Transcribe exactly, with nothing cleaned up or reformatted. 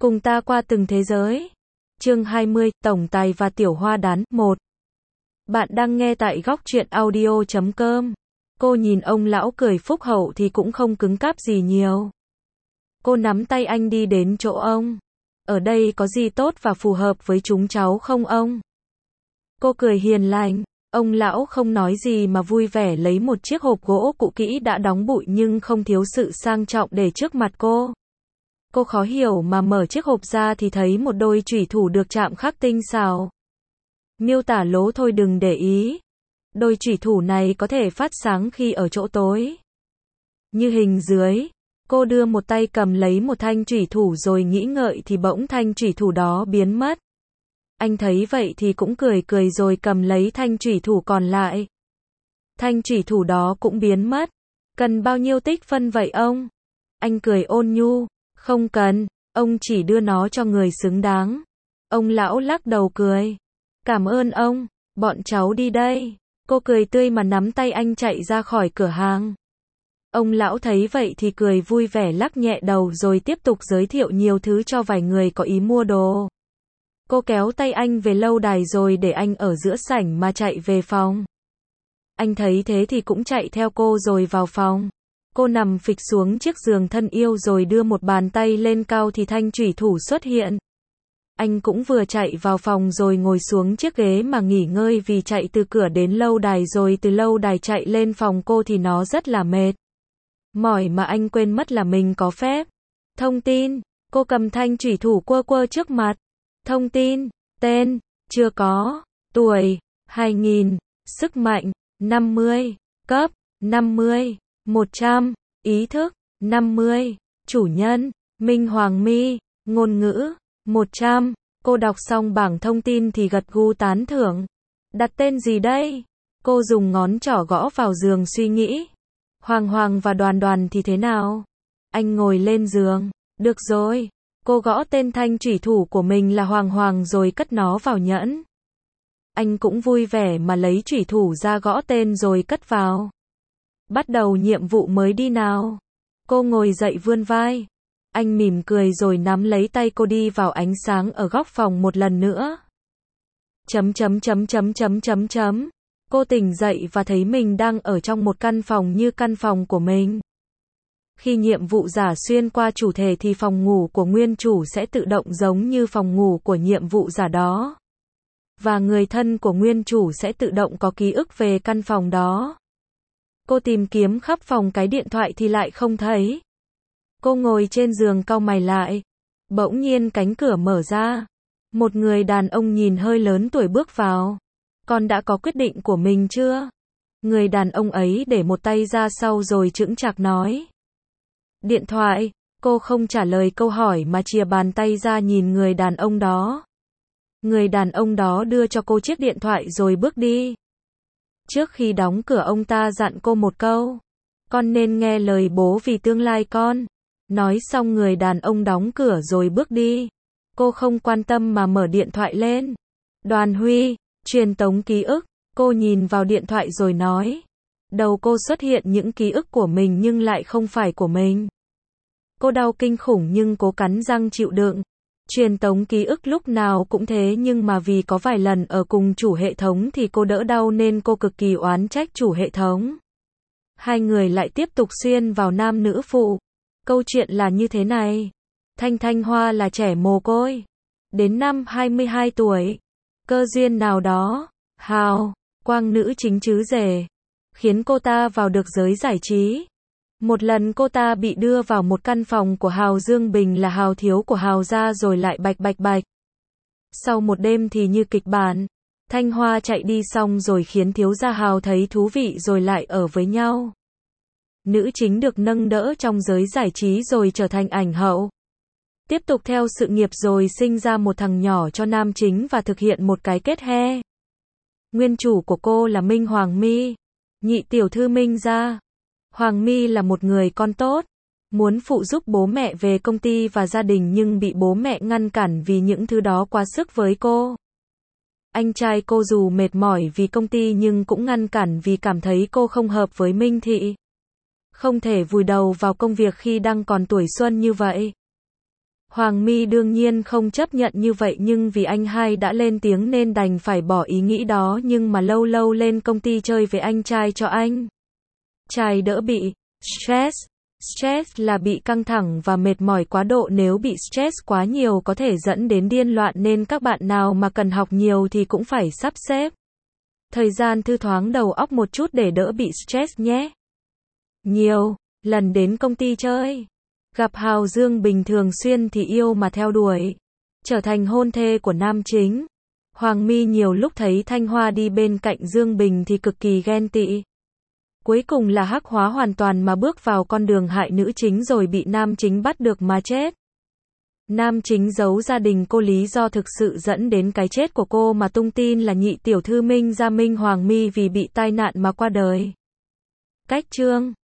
Cùng ta qua từng thế giới. Chương hai mươi, Tổng Tài và Tiểu Hoa Đán, một. Bạn đang nghe tại góc truyện audio chấm com. Cô nhìn ông lão cười phúc hậu thì cũng không cứng cáp gì nhiều. Cô nắm tay anh đi đến chỗ ông. Ở đây có gì tốt và phù hợp với chúng cháu không ông? Cô cười hiền lành. Ông lão không nói gì mà vui vẻ lấy một chiếc hộp gỗ cũ kỹ đã đóng bụi nhưng không thiếu sự sang trọng để trước mặt cô. Cô khó hiểu mà mở chiếc hộp ra thì thấy một đôi chủy thủ được chạm khắc tinh xảo. Miêu tả lố thôi đừng để ý. Đôi chủy thủ này có thể phát sáng khi ở chỗ tối. Như hình dưới, cô đưa một tay cầm lấy một thanh chủy thủ rồi nghĩ ngợi thì bỗng thanh chủy thủ đó biến mất. Anh thấy vậy thì cũng cười cười rồi cầm lấy thanh chủy thủ còn lại. Thanh chủy thủ đó cũng biến mất. Cần bao nhiêu tích phân vậy ông? Anh cười ôn nhu. Không cần, ông chỉ đưa nó cho người xứng đáng. Ông lão lắc đầu cười. Cảm ơn ông, bọn cháu đi đây. Cô cười tươi mà nắm tay anh chạy ra khỏi cửa hàng. Ông lão thấy vậy thì cười vui vẻ lắc nhẹ đầu rồi tiếp tục giới thiệu nhiều thứ cho vài người có ý mua đồ. Cô kéo tay anh về lâu đài rồi để anh ở giữa sảnh mà chạy về phòng. Anh thấy thế thì cũng chạy theo cô rồi vào phòng. Cô nằm phịch xuống chiếc giường thân yêu rồi đưa một bàn tay lên cao thì thanh chủy thủ xuất hiện. Anh cũng vừa chạy vào phòng rồi ngồi xuống chiếc ghế mà nghỉ ngơi vì chạy từ cửa đến lâu đài rồi từ lâu đài chạy lên phòng cô thì nó rất là mệt. Mỏi mà anh quên mất là mình có phép. Thông tin, cô cầm thanh chủy thủ quơ quơ trước mặt. Thông tin, tên, chưa có, tuổi, hai nghìn, sức mạnh, năm mươi, cấp, năm mươi. một trăm, ý thức, năm mươi, chủ nhân, Minh Hoàng Mi, ngôn ngữ, một trăm, cô đọc xong bảng thông tin thì gật gù tán thưởng. Đặt tên gì đây? Cô dùng ngón trỏ gõ vào giường suy nghĩ. Hoàng Hoàng và Đoàn Đoàn thì thế nào? Anh ngồi lên giường, được rồi. Cô gõ tên thanh chủy thủ của mình là Hoàng Hoàng rồi cất nó vào nhẫn. Anh cũng vui vẻ mà lấy chủy thủ ra gõ tên rồi cất vào. Bắt đầu nhiệm vụ mới đi nào. Cô ngồi dậy vươn vai. Anh mỉm cười rồi nắm lấy tay cô đi vào ánh sáng ở góc phòng một lần nữa. Chấm chấm chấm chấm chấm chấm chấm. Cô tỉnh dậy và thấy mình đang ở trong một căn phòng như căn phòng của mình. Khi nhiệm vụ giả xuyên qua chủ thể thì phòng ngủ của nguyên chủ sẽ tự động giống như phòng ngủ của nhiệm vụ giả đó. Và người thân của nguyên chủ sẽ tự động có ký ức về căn phòng đó. Cô tìm kiếm khắp phòng cái điện thoại thì lại không thấy. Cô ngồi trên giường cau mày lại. Bỗng nhiên cánh cửa mở ra. Một người đàn ông nhìn hơi lớn tuổi bước vào. Con đã có quyết định của mình chưa? Người đàn ông ấy để một tay ra sau rồi chững chạc nói. Điện thoại, cô không trả lời câu hỏi mà chìa bàn tay ra nhìn người đàn ông đó. Người đàn ông đó đưa cho cô chiếc điện thoại rồi bước đi. Trước khi đóng cửa ông ta dặn cô một câu. Con nên nghe lời bố vì tương lai con. Nói xong người đàn ông đóng cửa rồi bước đi. Cô không quan tâm mà mở điện thoại lên. Đoàn Huy, truyền tống ký ức. Cô nhìn vào điện thoại rồi nói. Đầu cô xuất hiện những ký ức của mình nhưng lại không phải của mình. Cô đau kinh khủng nhưng cố cắn răng chịu đựng. Truyền tống ký ức lúc nào cũng thế nhưng mà vì có vài lần ở cùng chủ hệ thống thì cô đỡ đau nên cô cực kỳ oán trách chủ hệ thống. Hai người lại tiếp tục xuyên vào nam nữ phụ. Câu chuyện là như thế này. Thanh Thanh Hoa là trẻ mồ côi. Đến năm hai mươi hai tuổi. Cơ duyên nào đó. Hào, quang nữ chính chứ rể. Khiến cô ta vào được giới giải trí. Một lần cô ta bị đưa vào một căn phòng của Hào Dương Bình là Hào thiếu của Hào gia rồi lại bạch bạch bạch. Sau một đêm thì như kịch bản, Thanh Hoa chạy đi xong rồi khiến thiếu gia Hào thấy thú vị rồi lại ở với nhau. Nữ chính được nâng đỡ trong giới giải trí rồi trở thành ảnh hậu. Tiếp tục theo sự nghiệp rồi sinh ra một thằng nhỏ cho nam chính và thực hiện một cái kết he. Nguyên chủ của cô là Minh Hoàng Mi, nhị tiểu thư Minh gia. Hoàng Mi là một người con tốt, muốn phụ giúp bố mẹ về công ty và gia đình nhưng bị bố mẹ ngăn cản vì những thứ đó quá sức với cô. Anh trai cô dù mệt mỏi vì công ty nhưng cũng ngăn cản vì cảm thấy cô không hợp với Minh Thị. Không thể vùi đầu vào công việc khi đang còn tuổi xuân như vậy. Hoàng My đương nhiên không chấp nhận như vậy nhưng vì anh hai đã lên tiếng nên đành phải bỏ ý nghĩ đó nhưng mà lâu lâu lên công ty chơi với anh trai cho anh trai đỡ bị stress. Stress là bị căng thẳng và mệt mỏi quá độ, nếu bị stress quá nhiều có thể dẫn đến điên loạn nên các bạn nào mà cần học nhiều thì cũng phải sắp xếp thời gian thư thoáng đầu óc một chút để đỡ bị stress nhé. Nhiều lần đến công ty chơi, gặp Hào Dương Bình thường xuyên thì yêu mà theo đuổi, trở thành hôn thê của nam chính. Hoàng My nhiều lúc thấy Thanh Hoa đi bên cạnh Dương Bình thì cực kỳ ghen tị. Cuối cùng là hắc hóa hoàn toàn mà bước vào con đường hại nữ chính rồi bị nam chính bắt được mà chết. Nam chính giấu gia đình cô, lý do thực sự dẫn đến cái chết của cô mà tung tin là nhị tiểu thư Minh Gia Minh Hoàng My vì bị tai nạn mà qua đời. Cách chương